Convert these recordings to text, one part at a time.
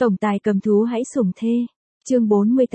Tổng tài cầm thú hãy sủng thê. Chương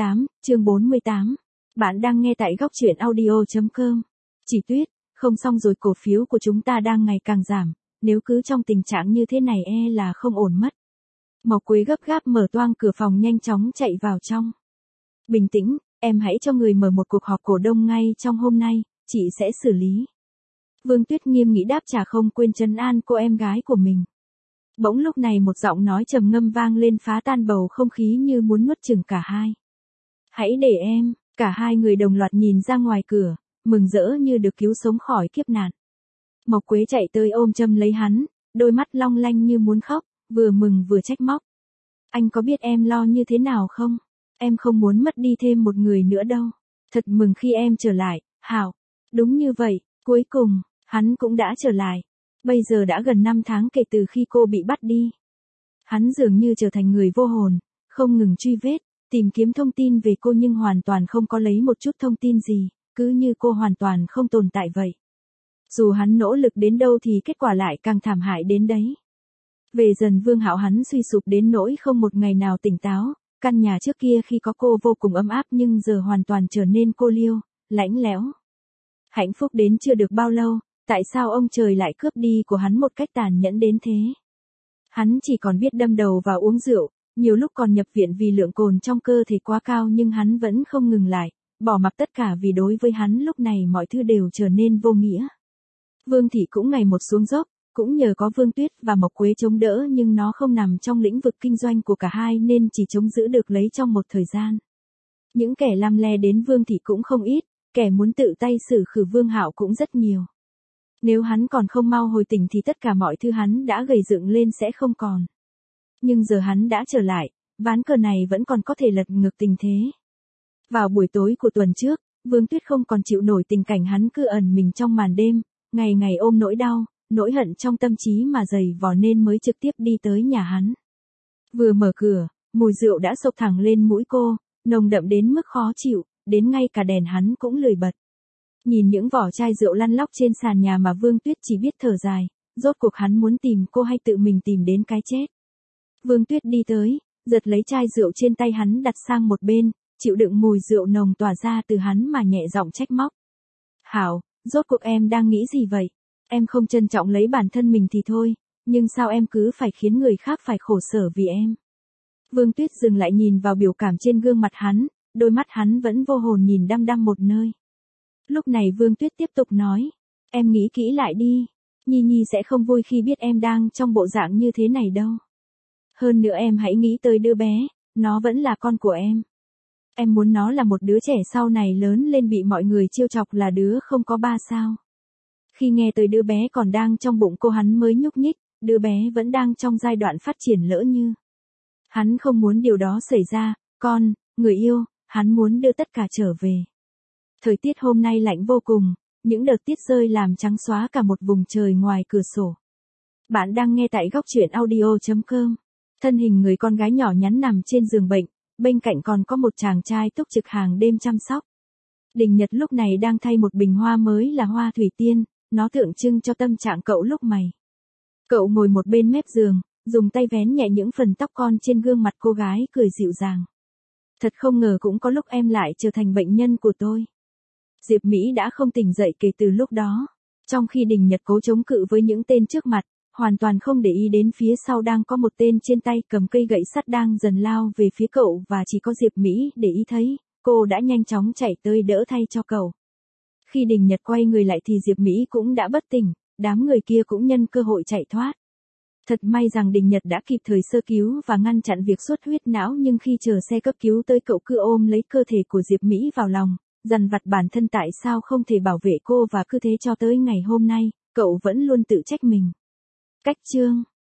48. Bạn đang nghe tại góc truyện audio.com. Chỉ Tuyết, không xong rồi, cổ phiếu của chúng ta đang ngày càng giảm, nếu cứ trong tình trạng như thế này là không ổn mất. Mộc Quế gấp gáp mở toang cửa phòng nhanh chóng chạy vào trong. Bình tĩnh, em hãy cho người mở một cuộc họp cổ đông ngay trong hôm nay, chị sẽ xử lý. Vương Tuyết nghiêm nghị đáp trả, không quên trấn an cô em gái của mình. Bỗng lúc này một giọng nói trầm ngâm vang lên phá tan bầu không khí như muốn nuốt chửng cả hai. Hãy để em. Cả hai người đồng loạt nhìn ra ngoài cửa, mừng rỡ như được cứu sống khỏi kiếp nạn. Mộc Quế chạy tới ôm chầm lấy hắn, đôi mắt long lanh như muốn khóc, vừa mừng vừa trách móc. Anh có biết em lo như thế nào không? Em không muốn mất đi thêm một người nữa đâu. Thật mừng khi em trở lại, Hảo. Đúng như vậy, cuối cùng, hắn cũng đã trở lại. Bây giờ đã gần 5 tháng kể từ khi cô bị bắt đi. Hắn dường như trở thành người vô hồn, không ngừng truy vết, tìm kiếm thông tin về cô nhưng hoàn toàn không có lấy một chút thông tin gì, cứ như cô hoàn toàn không tồn tại vậy. Dù hắn nỗ lực đến đâu thì kết quả lại càng thảm hại đến đấy. Về dần Vương Hạo hắn suy sụp đến nỗi không một ngày nào tỉnh táo, căn nhà trước kia khi có cô vô cùng ấm áp nhưng giờ hoàn toàn trở nên cô liêu, lãnh lẽo. Hạnh phúc đến chưa được bao lâu, tại sao ông trời lại cướp đi của hắn một cách tàn nhẫn đến thế? Hắn chỉ còn biết đâm đầu vào uống rượu, nhiều lúc còn nhập viện vì lượng cồn trong cơ thể quá cao nhưng hắn vẫn không ngừng lại, bỏ mặc tất cả vì đối với hắn lúc này mọi thứ đều trở nên vô nghĩa. Vương Thị cũng ngày một xuống dốc, cũng nhờ có Vương Tuyết và Mộc Quế chống đỡ nhưng nó không nằm trong lĩnh vực kinh doanh của cả hai nên chỉ chống giữ được lấy trong một thời gian. Những kẻ lăm le đến Vương Thị cũng không ít, kẻ muốn tự tay xử khử Vương Hạo cũng rất nhiều. Nếu hắn còn không mau hồi tỉnh thì tất cả mọi thứ hắn đã gầy dựng lên sẽ không còn. Nhưng giờ hắn đã trở lại, ván cờ này vẫn còn có thể lật ngược tình thế. Vào buổi tối của tuần trước, Vương Tuyết không còn chịu nổi tình cảnh hắn cứ ẩn mình trong màn đêm, ngày ngày ôm nỗi đau, nỗi hận trong tâm trí mà dày vò nên mới trực tiếp đi tới nhà hắn. Vừa mở cửa, mùi rượu đã xộc thẳng lên mũi cô, nồng đậm đến mức khó chịu, đến ngay cả đèn hắn cũng lười bật. Nhìn những vỏ chai rượu lăn lóc trên sàn nhà mà Vương Tuyết chỉ biết thở dài, rốt cuộc hắn muốn tìm cô hay tự mình tìm đến cái chết. Vương Tuyết đi tới, giật lấy chai rượu trên tay hắn đặt sang một bên, chịu đựng mùi rượu nồng tỏa ra từ hắn mà nhẹ giọng trách móc. Hảo, rốt cuộc em đang nghĩ gì vậy? Em không trân trọng lấy bản thân mình thì thôi, nhưng sao em cứ phải khiến người khác phải khổ sở vì em? Vương Tuyết dừng lại nhìn vào biểu cảm trên gương mặt hắn, đôi mắt hắn vẫn vô hồn nhìn đăm đăm một nơi. Lúc này Vương Tuyết tiếp tục nói, em nghĩ kỹ lại đi, Nhi Nhi sẽ không vui khi biết em đang trong bộ dạng như thế này đâu. Hơn nữa em hãy nghĩ tới đứa bé, nó vẫn là con của em. Em muốn nó là một đứa trẻ sau này lớn lên bị mọi người trêu chọc là đứa không có ba sao. Khi nghe tới đứa bé còn đang trong bụng cô hắn mới nhúc nhích, đứa bé vẫn đang trong giai đoạn phát triển lỡ như. Hắn không muốn điều đó xảy ra, người yêu, hắn muốn đưa tất cả trở về. Thời tiết hôm nay lạnh vô cùng, những đợt tiết rơi làm trắng xóa cả một vùng trời ngoài cửa sổ. Bạn đang nghe tại góc truyện audio.com. Thân hình người con gái nhỏ nhắn nằm trên giường bệnh, bên cạnh còn có một chàng trai túc trực hàng đêm chăm sóc. Đình Nhật lúc này đang thay một bình hoa mới là hoa thủy tiên, nó tượng trưng cho tâm trạng cậu lúc này. Cậu ngồi một bên mép giường, dùng tay vén nhẹ những phần tóc con trên gương mặt cô gái, cười dịu dàng. Thật không ngờ cũng có lúc em lại trở thành bệnh nhân của tôi. Diệp Mỹ đã không tỉnh dậy kể từ lúc đó. Trong khi Đình Nhật cố chống cự với những tên trước mặt, hoàn toàn không để ý đến phía sau đang có một tên trên tay cầm cây gậy sắt đang dần lao về phía cậu và chỉ có Diệp Mỹ để ý thấy, cô đã nhanh chóng chạy tới đỡ thay cho cậu. Khi Đình Nhật quay người lại thì Diệp Mỹ cũng đã bất tỉnh, đám người kia cũng nhân cơ hội chạy thoát. Thật may rằng Đình Nhật đã kịp thời sơ cứu và ngăn chặn việc xuất huyết não nhưng khi chờ xe cấp cứu tới cậu cứ ôm lấy cơ thể của Diệp Mỹ vào lòng, dằn vặt bản thân tại sao không thể bảo vệ cô và cứ thế cho tới ngày hôm nay, cậu vẫn luôn tự trách mình. Cách chương